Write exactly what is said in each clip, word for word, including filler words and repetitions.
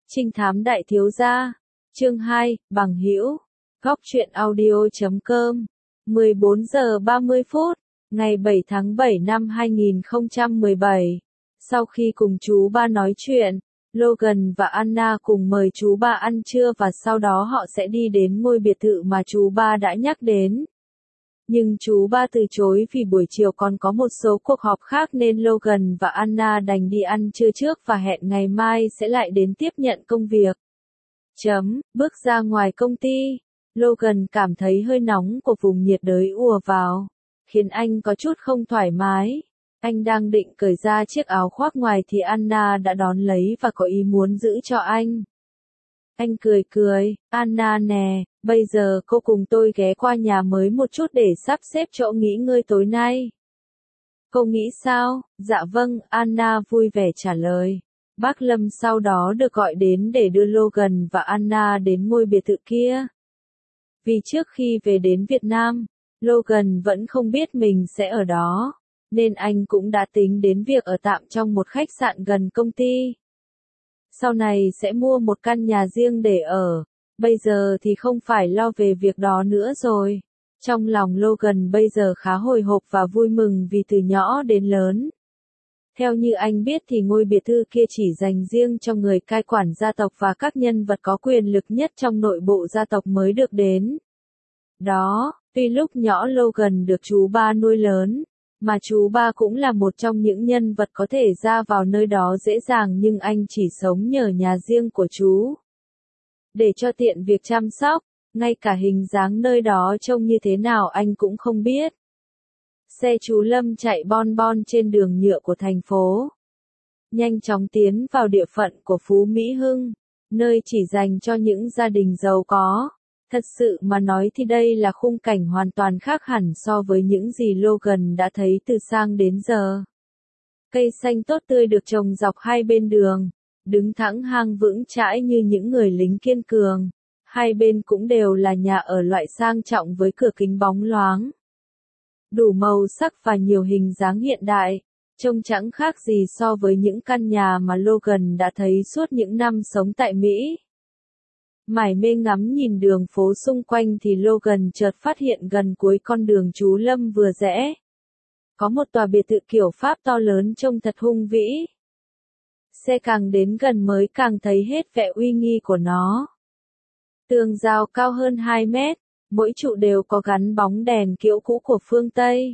Trinh thám đại thiếu gia. Chương hai, bằng hữu. Góc truyện audio chấm com. mười bốn giờ ba mươi phút, ngày bảy tháng bảy năm hai nghìn không trăm mười bảy. Sau khi cùng chú ba nói chuyện, Logan và Anna cùng mời chú ba ăn trưa và sau đó họ sẽ đi đến ngôi biệt thự mà chú ba đã nhắc đến. Nhưng chú ba từ chối vì buổi chiều còn có một số cuộc họp khác nên Logan và Anna đành đi ăn trưa trước và hẹn ngày mai sẽ lại đến tiếp nhận công việc. Chấm, bước ra ngoài công ty, Logan cảm thấy hơi nóng của vùng nhiệt đới ùa vào, khiến anh có chút không thoải mái. Anh đang định cởi ra chiếc áo khoác ngoài thì Anna đã đón lấy và có ý muốn giữ cho anh. Anh cười cười, Anna nè, bây giờ cô cùng tôi ghé qua nhà mới một chút để sắp xếp chỗ nghỉ ngơi tối nay. Cô nghĩ sao? Dạ vâng, Anna vui vẻ trả lời. Bác Lâm sau đó được gọi đến để đưa Logan và Anna đến ngôi biệt thự kia. Vì trước khi về đến Việt Nam, Logan vẫn không biết mình sẽ ở đó, nên anh cũng đã tính đến việc ở tạm trong một khách sạn gần công ty. Sau này sẽ mua một căn nhà riêng để ở, bây giờ thì không phải lo về việc đó nữa rồi. Trong lòng Logan bây giờ khá hồi hộp và vui mừng vì từ nhỏ đến lớn. Theo như anh biết thì ngôi biệt thự kia chỉ dành riêng cho người cai quản gia tộc và các nhân vật có quyền lực nhất trong nội bộ gia tộc mới được đến. Đó, tuy lúc nhỏ Logan được chú ba nuôi lớn, mà chú ba cũng là một trong những nhân vật có thể ra vào nơi đó dễ dàng nhưng anh chỉ sống nhờ nhà riêng của chú. Để cho tiện việc chăm sóc, ngay cả hình dáng nơi đó trông như thế nào anh cũng không biết. Xe chú Lâm chạy bon bon trên đường nhựa của thành phố. Nhanh chóng tiến vào địa phận của Phú Mỹ Hưng, nơi chỉ dành cho những gia đình giàu có. Thật sự mà nói thì đây là khung cảnh hoàn toàn khác hẳn so với những gì Logan đã thấy từ sáng đến giờ. Cây xanh tốt tươi được trồng dọc hai bên đường, đứng thẳng hang vững chãi như những người lính kiên cường. Hai bên cũng đều là nhà ở loại sang trọng với cửa kính bóng loáng. Đủ màu sắc và nhiều hình dáng hiện đại, trông chẳng khác gì so với những căn nhà mà Logan đã thấy suốt những năm sống tại Mỹ. Mải mê ngắm nhìn đường phố xung quanh thì Logan chợt phát hiện gần cuối con đường chú Lâm vừa rẽ. Có một tòa biệt thự kiểu Pháp to lớn trông thật hung vĩ. Xe càng đến gần mới càng thấy hết vẻ uy nghi của nó. Tường rào cao hơn hai mét, mỗi trụ đều có gắn bóng đèn kiểu cũ của phương Tây.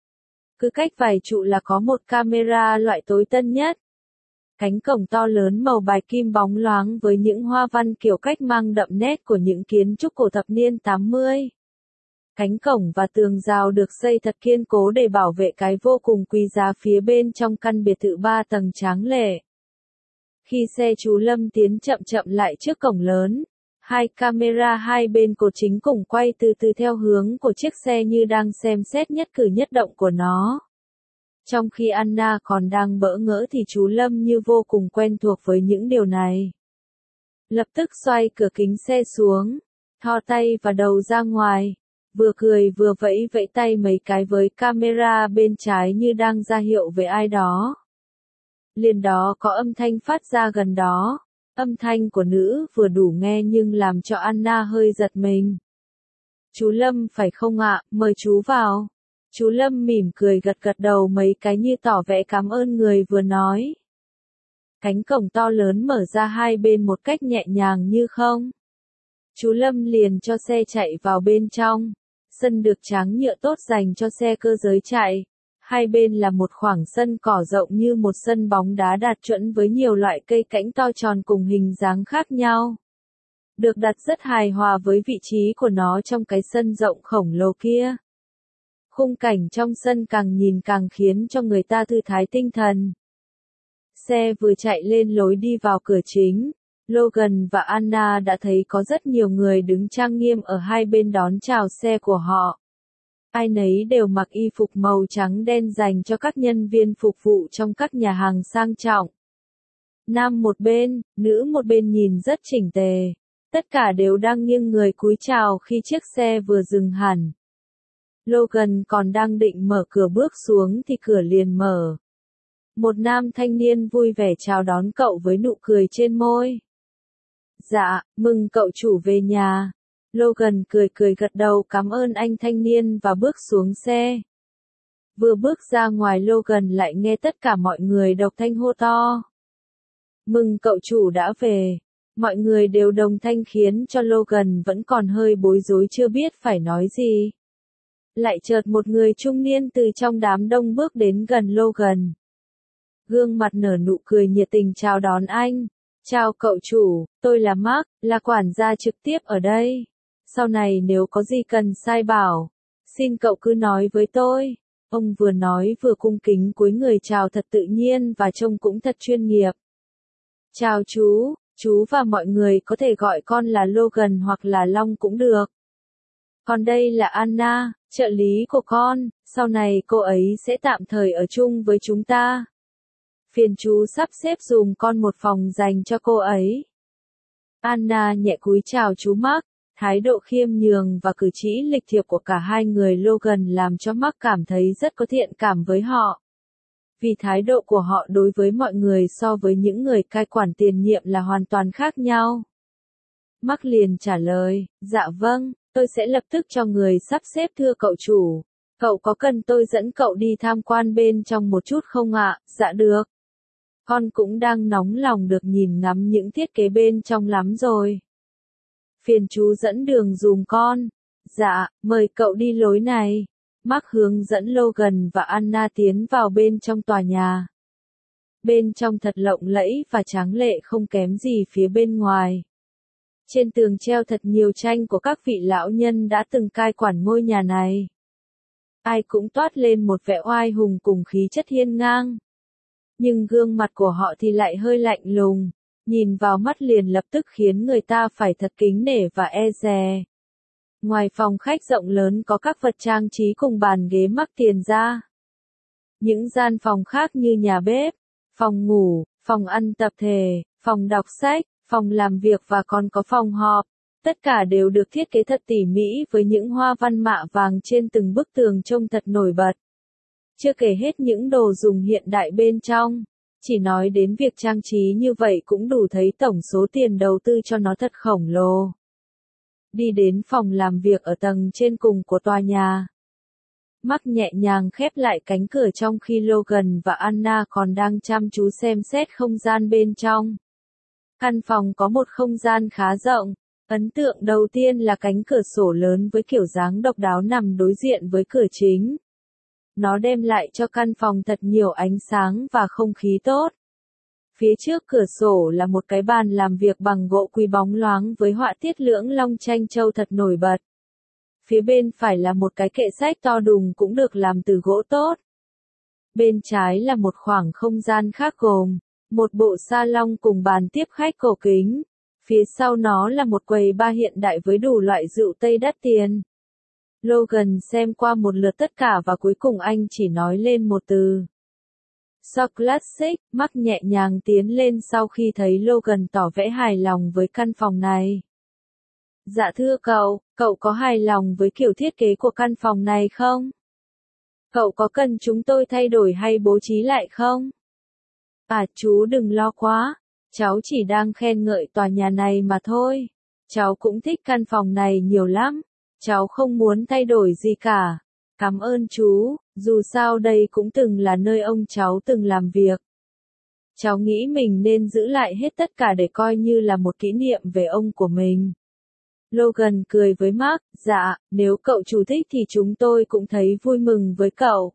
Cứ cách vài trụ là có một camera loại tối tân nhất. Cánh cổng to lớn màu bạch kim bóng loáng với những hoa văn kiểu cách mang đậm nét của những kiến trúc cổ thập niên tám mươi. Cánh cổng và tường rào được xây thật kiên cố để bảo vệ cái vô cùng quý giá phía bên trong căn biệt thự ba tầng tráng lệ. Khi xe chú Lâm tiến chậm chậm lại trước cổng lớn, hai camera hai bên cột chính cùng quay từ từ theo hướng của chiếc xe như đang xem xét nhất cử nhất động của nó. Trong khi Anna còn đang bỡ ngỡ thì chú Lâm như vô cùng quen thuộc với những điều này. Lập tức xoay cửa kính xe xuống, thò tay và đầu ra ngoài, vừa cười vừa vẫy vẫy tay mấy cái với camera bên trái như đang ra hiệu với ai đó. Liền đó có âm thanh phát ra gần đó, âm thanh của nữ vừa đủ nghe nhưng làm cho Anna hơi giật mình. Chú Lâm phải không ạ, mời chú vào. Chú Lâm mỉm cười gật gật đầu mấy cái như tỏ vẻ cảm ơn người vừa nói. Cánh cổng to lớn mở ra hai bên một cách nhẹ nhàng như không. Chú Lâm liền cho xe chạy vào bên trong. Sân được tráng nhựa tốt dành cho xe cơ giới chạy. Hai bên là một khoảng sân cỏ rộng như một sân bóng đá đạt chuẩn với nhiều loại cây cảnh to tròn cùng hình dáng khác nhau. Được đặt rất hài hòa với vị trí của nó trong cái sân rộng khổng lồ kia. Khung cảnh trong sân càng nhìn càng khiến cho người ta thư thái tinh thần. Xe vừa chạy lên lối đi vào cửa chính, Logan và Anna đã thấy có rất nhiều người đứng trang nghiêm ở hai bên đón chào xe của họ. Ai nấy đều mặc y phục màu trắng đen dành cho các nhân viên phục vụ trong các nhà hàng sang trọng. Nam một bên, nữ một bên nhìn rất chỉnh tề. Tất cả đều đang nghiêng người cúi chào khi chiếc xe vừa dừng hẳn. Logan còn đang định mở cửa bước xuống thì cửa liền mở. Một nam thanh niên vui vẻ chào đón cậu với nụ cười trên môi. Dạ, mừng cậu chủ về nhà. Logan cười cười gật đầu cảm ơn anh thanh niên và bước xuống xe. Vừa bước ra ngoài Logan lại nghe tất cả mọi người độc thanh hô to. Mừng cậu chủ đã về. Mọi người đều đồng thanh khiến cho Logan vẫn còn hơi bối rối chưa biết phải nói gì. Lại chợt một người trung niên từ trong đám đông bước đến gần Logan. Gương mặt nở nụ cười nhiệt tình chào đón anh. Chào cậu chủ, tôi là Mark, là quản gia trực tiếp ở đây. Sau này nếu có gì cần sai bảo, xin cậu cứ nói với tôi. Ông vừa nói vừa cung kính cúi người chào thật tự nhiên và trông cũng thật chuyên nghiệp. Chào chú, chú và mọi người có thể gọi con là Logan hoặc là Long cũng được. Còn đây là Anna, trợ lý của con, sau này cô ấy sẽ tạm thời ở chung với chúng ta. Phiền chú sắp xếp dùm con một phòng dành cho cô ấy. Anna nhẹ cúi chào chú Mark, thái độ khiêm nhường và cử chỉ lịch thiệp của cả hai người Logan làm cho Mark cảm thấy rất có thiện cảm với họ. Vì thái độ của họ đối với mọi người so với những người cai quản tiền nhiệm là hoàn toàn khác nhau. Mark liền trả lời, dạ vâng, tôi sẽ lập tức cho người sắp xếp thưa cậu chủ. Cậu có cần tôi dẫn cậu đi tham quan bên trong một chút không ạ? Dạ được. Con cũng đang nóng lòng được nhìn ngắm những thiết kế bên trong lắm rồi. Phiền chú dẫn đường dùm con. Dạ, mời cậu đi lối này. Mark hướng dẫn Logan và Anna tiến vào bên trong tòa nhà. Bên trong thật lộng lẫy và tráng lệ không kém gì phía bên ngoài. Trên tường treo thật nhiều tranh của các vị lão nhân đã từng cai quản ngôi nhà này. Ai cũng toát lên một vẻ oai hùng cùng khí chất hiên ngang. Nhưng gương mặt của họ thì lại hơi lạnh lùng, nhìn vào mắt liền lập tức khiến người ta phải thật kính nể và e dè. Ngoài phòng khách rộng lớn có các vật trang trí cùng bàn ghế mắc tiền ra. Những gian phòng khác như nhà bếp, phòng ngủ, phòng ăn tập thể, phòng đọc sách, phòng làm việc và còn có phòng họp. Tất cả đều được thiết kế thật tỉ mỉ với những hoa văn mạ vàng trên từng bức tường trông thật nổi bật. Chưa kể hết những đồ dùng hiện đại bên trong. Chỉ nói đến việc trang trí như vậy cũng đủ thấy tổng số tiền đầu tư cho nó thật khổng lồ. Đi đến phòng làm việc ở tầng trên cùng của tòa nhà. Mark nhẹ nhàng khép lại cánh cửa trong khi Logan và Anna còn đang chăm chú xem xét không gian bên trong. Căn phòng có một không gian khá rộng. Ấn tượng đầu tiên là cánh cửa sổ lớn với kiểu dáng độc đáo nằm đối diện với cửa chính. Nó đem lại cho căn phòng thật nhiều ánh sáng và không khí tốt. Phía trước cửa sổ là một cái bàn làm việc bằng gỗ quý bóng loáng với họa tiết lưỡng long tranh châu thật nổi bật. Phía bên phải là một cái kệ sách to đùng cũng được làm từ gỗ tốt. Bên trái là một khoảng không gian khác gồm một bộ salon cùng bàn tiếp khách cổ kính. Phía sau nó là một quầy bar hiện đại với đủ loại rượu Tây đắt tiền. Logan xem qua một lượt tất cả và cuối cùng anh chỉ nói lên một từ. So classic, Mark nhẹ nhàng tiến lên sau khi thấy Logan tỏ vẻ hài lòng với căn phòng này. Dạ thưa cậu, cậu có hài lòng với kiểu thiết kế của căn phòng này không? Cậu có cần chúng tôi thay đổi hay bố trí lại không? À chú đừng lo quá, cháu chỉ đang khen ngợi tòa nhà này mà thôi. Cháu cũng thích căn phòng này nhiều lắm. Cháu không muốn thay đổi gì cả. Cảm ơn chú, dù sao đây cũng từng là nơi ông cháu từng làm việc. Cháu nghĩ mình nên giữ lại hết tất cả để coi như là một kỷ niệm về ông của mình. Logan cười với Mark, dạ, nếu cậu chủ thích thì chúng tôi cũng thấy vui mừng với cậu.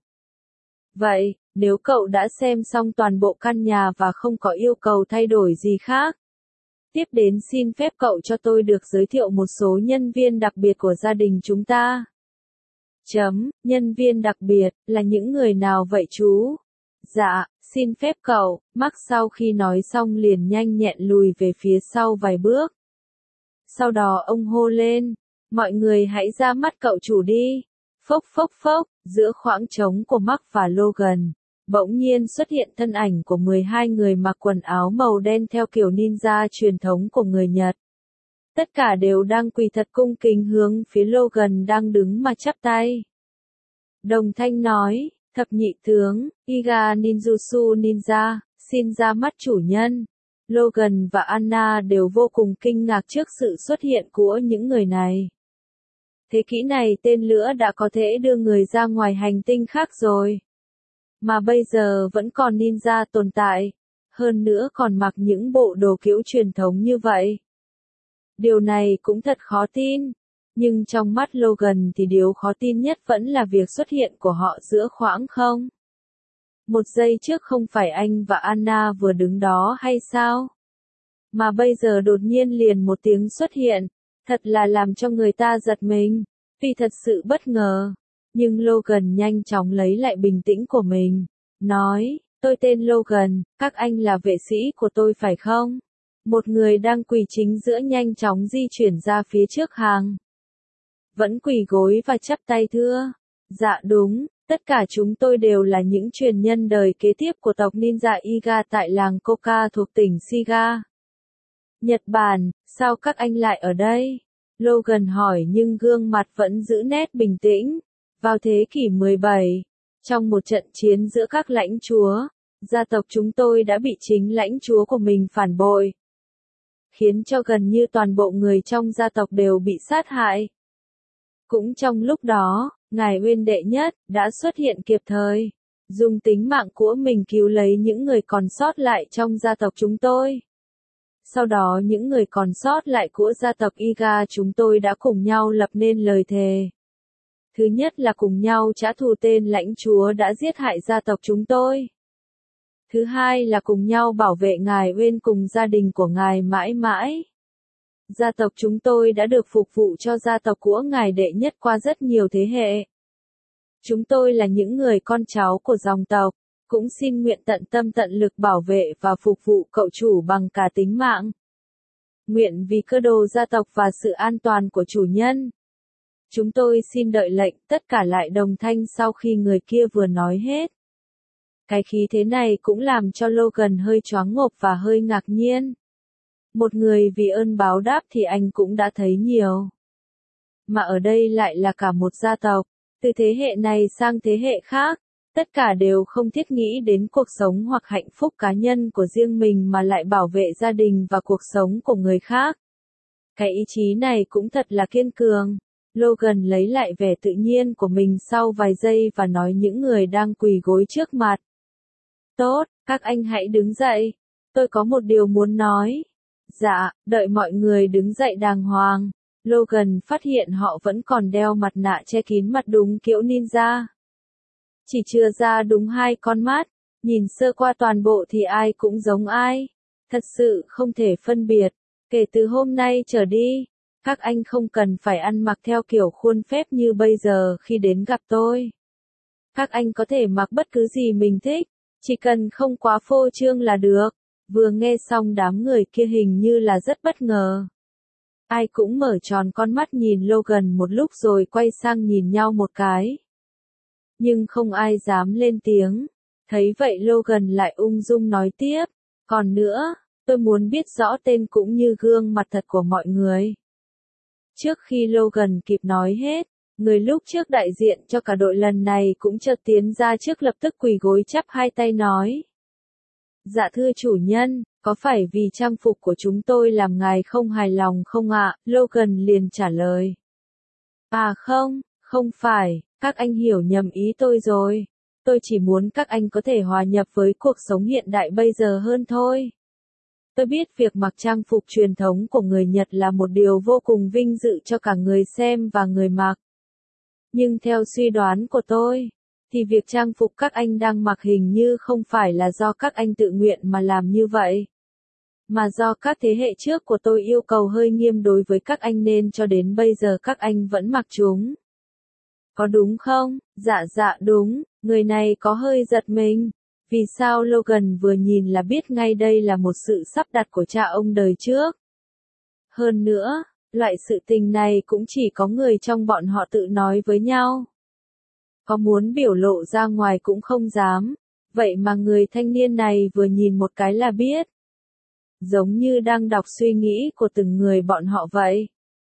Vậy, nếu cậu đã xem xong toàn bộ căn nhà và không có yêu cầu thay đổi gì khác, tiếp đến xin phép cậu cho tôi được giới thiệu một số nhân viên đặc biệt của gia đình chúng ta. Chấm, nhân viên đặc biệt, là những người nào vậy chú? Dạ, xin phép cậu, Mark sau khi nói xong liền nhanh nhẹn lùi về phía sau vài bước. Sau đó ông hô lên, mọi người hãy ra mắt cậu chủ đi. Phốc phốc phốc, giữa khoảng trống của Mark và Logan, bỗng nhiên xuất hiện thân ảnh của mười hai người mặc quần áo màu đen theo kiểu ninja truyền thống của người Nhật. Tất cả đều đang quỳ thật cung kính hướng phía Logan đang đứng mà chắp tay. Đồng thanh nói, thập nhị tướng, Iga Ninjutsu Ninja, xin ra mắt chủ nhân. Logan và Anna đều vô cùng kinh ngạc trước sự xuất hiện của những người này. Thế kỷ này tên lửa đã có thể đưa người ra ngoài hành tinh khác rồi. Mà bây giờ vẫn còn ninja tồn tại. Hơn nữa còn mặc những bộ đồ kiểu truyền thống như vậy. Điều này cũng thật khó tin. Nhưng trong mắt Logan thì điều khó tin nhất vẫn là việc xuất hiện của họ giữa khoảng không. Một giây trước không phải anh và Anna vừa đứng đó hay sao? Mà bây giờ đột nhiên liền một tiếng xuất hiện, thật là làm cho người ta giật mình, vì thật sự bất ngờ. Nhưng Logan nhanh chóng lấy lại bình tĩnh của mình, nói, tôi tên Logan, các anh là vệ sĩ của tôi phải không? Một người đang quỳ chính giữa nhanh chóng di chuyển ra phía trước hàng. Vẫn quỳ gối và chắp tay thưa. Dạ đúng, tất cả chúng tôi đều là những truyền nhân đời kế tiếp của tộc ninja Iga tại làng Koka thuộc tỉnh Shiga. Nhật Bản, sao các anh lại ở đây? Logan hỏi nhưng gương mặt vẫn giữ nét bình tĩnh. Vào thế kỷ mười bảy, trong một trận chiến giữa các lãnh chúa, gia tộc chúng tôi đã bị chính lãnh chúa của mình phản bội, khiến cho gần như toàn bộ người trong gia tộc đều bị sát hại. Cũng trong lúc đó, Ngài Uyên Đệ Nhất đã xuất hiện kịp thời, dùng tính mạng của mình cứu lấy những người còn sót lại trong gia tộc chúng tôi. Sau đó những người còn sót lại của gia tộc Iga chúng tôi đã cùng nhau lập nên lời thề. Thứ nhất là cùng nhau trả thù tên lãnh chúa đã giết hại gia tộc chúng tôi. Thứ hai là cùng nhau bảo vệ Ngài Uyên cùng gia đình của Ngài mãi mãi. Gia tộc chúng tôi đã được phục vụ cho gia tộc của Ngài Đệ Nhất qua rất nhiều thế hệ. Chúng tôi là những người con cháu của dòng tộc, cũng xin nguyện tận tâm tận lực bảo vệ và phục vụ cậu chủ bằng cả tính mạng. Nguyện vì cơ đồ gia tộc và sự an toàn của chủ nhân. Chúng tôi xin đợi lệnh, tất cả lại đồng thanh sau khi người kia vừa nói hết. Cái khí thế này cũng làm cho Logan hơi choáng ngộp và hơi ngạc nhiên. Một người vì ơn báo đáp thì anh cũng đã thấy nhiều. Mà ở đây lại là cả một gia tộc, từ thế hệ này sang thế hệ khác, tất cả đều không thiết nghĩ đến cuộc sống hoặc hạnh phúc cá nhân của riêng mình mà lại bảo vệ gia đình và cuộc sống của người khác. Cái ý chí này cũng thật là kiên cường. Logan lấy lại vẻ tự nhiên của mình sau vài giây và nói những người đang quỳ gối trước mặt. Tốt, các anh hãy đứng dậy. Tôi có một điều muốn nói. Dạ, đợi mọi người đứng dậy đàng hoàng. Logan phát hiện họ vẫn còn đeo mặt nạ che kín mặt đúng kiểu ninja. Chỉ chừa ra đúng hai con mắt, nhìn sơ qua toàn bộ thì ai cũng giống ai. Thật sự không thể phân biệt. Kể từ hôm nay trở đi, các anh không cần phải ăn mặc theo kiểu khuôn phép như bây giờ khi đến gặp tôi. Các anh có thể mặc bất cứ gì mình thích, chỉ cần không quá phô trương là được. Vừa nghe xong đám người kia hình như là rất bất ngờ. Ai cũng mở tròn con mắt nhìn Logan một lúc rồi quay sang nhìn nhau một cái. Nhưng không ai dám lên tiếng. Thấy vậy Logan lại ung dung nói tiếp. Còn nữa, tôi muốn biết rõ tên cũng như gương mặt thật của mọi người. Trước khi Logan kịp nói hết, người lúc trước đại diện cho cả đội lần này cũng chợt tiến ra trước lập tức quỳ gối chắp hai tay nói. Dạ thưa chủ nhân, có phải vì trang phục của chúng tôi làm ngài không hài lòng không ạ? Logan liền trả lời. À không, không phải, các anh hiểu nhầm ý tôi rồi. Tôi chỉ muốn các anh có thể hòa nhập với cuộc sống hiện đại bây giờ hơn thôi. Tôi biết việc mặc trang phục truyền thống của người Nhật là một điều vô cùng vinh dự cho cả người xem và người mặc. Nhưng theo suy đoán của tôi, thì việc trang phục các anh đang mặc hình như không phải là do các anh tự nguyện mà làm như vậy. Mà do các thế hệ trước của tôi yêu cầu hơi nghiêm đối với các anh nên cho đến bây giờ các anh vẫn mặc chúng. Có đúng không? Dạ dạ đúng, người này có hơi giật mình. Vì sao Logan vừa nhìn là biết ngay đây là một sự sắp đặt của cha ông đời trước. Hơn nữa, loại sự tình này cũng chỉ có người trong bọn họ tự nói với nhau. Có muốn biểu lộ ra ngoài cũng không dám, vậy mà người thanh niên này vừa nhìn một cái là biết. Giống như đang đọc suy nghĩ của từng người bọn họ vậy.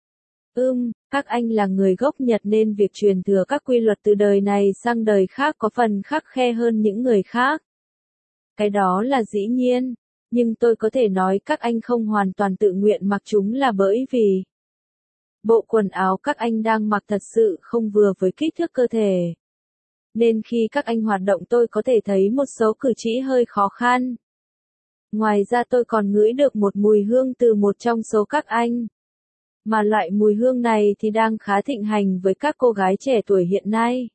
Ừm, các anh là người gốc Nhật nên việc truyền thừa các quy luật từ đời này sang đời khác có phần khắt khe hơn những người khác. Cái đó là dĩ nhiên, Nhưng tôi có thể nói các anh không hoàn toàn tự nguyện mặc chúng là bởi vì bộ quần áo các anh đang mặc thật sự không vừa với kích thước cơ thể. Nên khi các anh hoạt động tôi có thể thấy một số cử chỉ hơi khó khăn. Ngoài ra tôi còn ngửi được một mùi hương từ một trong số các anh. Mà loại mùi hương này thì đang khá thịnh hành với các cô gái trẻ tuổi hiện nay.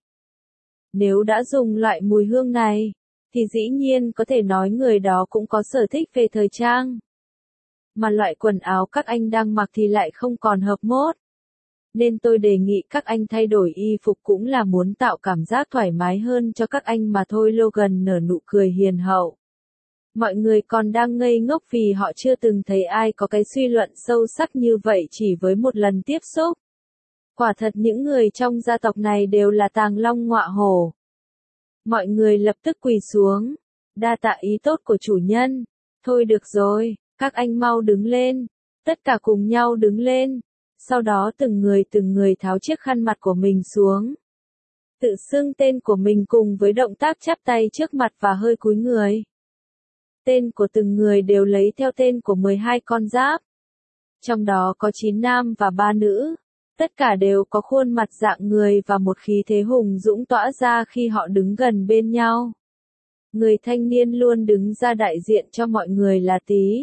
Nếu đã dùng loại mùi hương này, thì dĩ nhiên có thể nói người đó cũng có sở thích về thời trang. Mà loại quần áo các anh đang mặc thì lại không còn hợp mốt. Nên tôi đề nghị các anh thay đổi y phục cũng là muốn tạo cảm giác thoải mái hơn cho các anh mà thôi. Logan nở nụ cười hiền hậu. Mọi người còn đang ngây ngốc vì họ chưa từng thấy ai có cái suy luận sâu sắc như vậy chỉ với một lần tiếp xúc. Quả thật những người trong gia tộc này đều là tàng long ngọa hổ. Mọi người lập tức quỳ xuống. Đa tạ ý tốt của chủ nhân. Thôi được rồi, các anh mau đứng lên. Tất cả cùng nhau đứng lên. Sau đó từng người từng người tháo chiếc khăn mặt của mình xuống. Tự xưng tên của mình cùng với động tác chắp tay trước mặt và hơi cúi người. Tên của từng người đều lấy theo tên của mười hai con giáp. Trong đó có chín nam và ba nữ. Tất cả đều có khuôn mặt dạng người và một khí thế hùng dũng tỏa ra khi họ đứng gần bên nhau. Người thanh niên luôn đứng ra đại diện cho mọi người là Tý.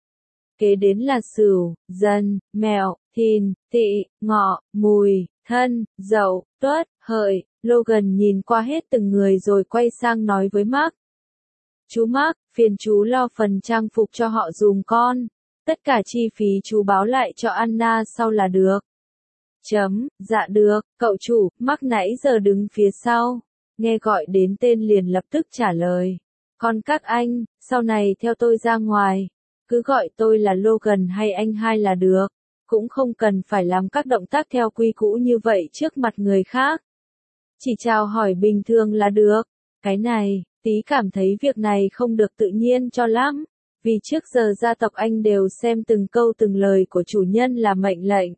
Kế đến là Sửu, Dần, Mẹo, Thìn, Tỵ, Ngọ, Mùi, Thân, Dậu, Tuất, Hợi. Logan nhìn qua hết từng người rồi quay sang nói với Mark. Chú Mark, phiền chú lo phần trang phục cho họ dùm con. Tất cả chi phí chú báo lại cho Anna sau là được. Chấm, dạ được, cậu chủ. Mark nãy giờ đứng phía sau. Nghe gọi đến tên liền lập tức trả lời. Còn các anh, sau này theo tôi ra ngoài. Cứ gọi tôi là Logan hay anh hai là được. Cũng không cần phải làm các động tác theo quy củ như vậy trước mặt người khác. Chỉ chào hỏi bình thường là được. Cái này, Tý cảm thấy việc này không được tự nhiên cho lắm. Vì trước giờ gia tộc anh đều xem từng câu từng lời của chủ nhân là mệnh lệnh.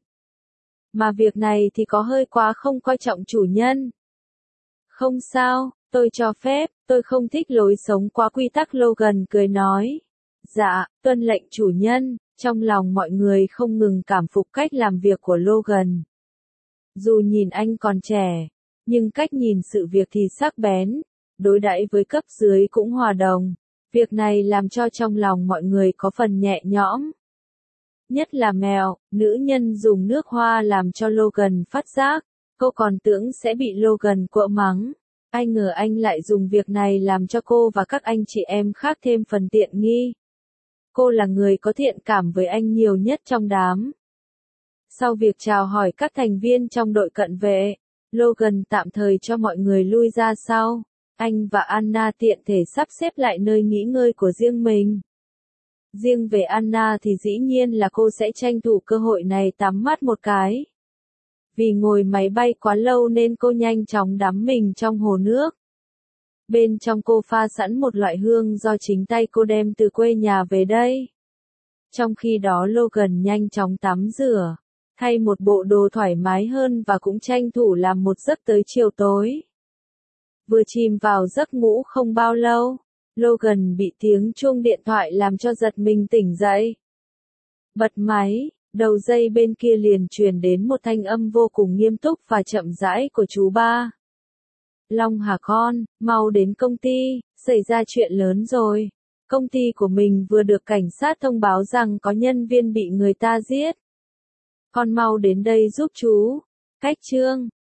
Mà việc này thì có hơi quá không coi trọng chủ nhân. Không sao, tôi cho phép, tôi không thích lối sống quá quy tắc. Logan cười nói. Dạ, tuân lệnh chủ nhân. Trong lòng mọi người không ngừng cảm phục cách làm việc của Logan. Dù nhìn anh còn trẻ, nhưng cách nhìn sự việc thì sắc bén, đối đãi với cấp dưới cũng hòa đồng. Việc này làm cho trong lòng mọi người có phần nhẹ nhõm. Nhất là Mèo, nữ nhân dùng nước hoa làm cho Logan phát giác, cô còn tưởng sẽ bị Logan quở mắng. Ai ngờ anh lại dùng việc này làm cho cô và các anh chị em khác thêm phần tiện nghi. Cô là người có thiện cảm với anh nhiều nhất trong đám. Sau việc chào hỏi các thành viên trong đội cận vệ, Logan tạm thời cho mọi người lui ra sau. Anh và Anna tiện thể sắp xếp lại nơi nghỉ ngơi của riêng mình. Riêng về Anna thì dĩ nhiên là cô sẽ tranh thủ cơ hội này tắm mát một cái. Vì ngồi máy bay quá lâu nên cô nhanh chóng đắm mình trong hồ nước. Bên trong cô pha sẵn một loại hương do chính tay cô đem từ quê nhà về đây. Trong khi đó Logan nhanh chóng tắm rửa, thay một bộ đồ thoải mái hơn và cũng tranh thủ làm một giấc tới chiều tối. Vừa chìm vào giấc ngủ không bao lâu, Logan bị tiếng chuông điện thoại làm cho giật mình tỉnh dậy. Bật máy, đầu dây bên kia liền truyền đến một thanh âm vô cùng nghiêm túc và chậm rãi của chú ba. Long hả con, mau đến công ty, xảy ra chuyện lớn rồi. Công ty của mình vừa được cảnh sát thông báo rằng có nhân viên bị người ta giết. Con mau đến đây giúp chú. Cách chương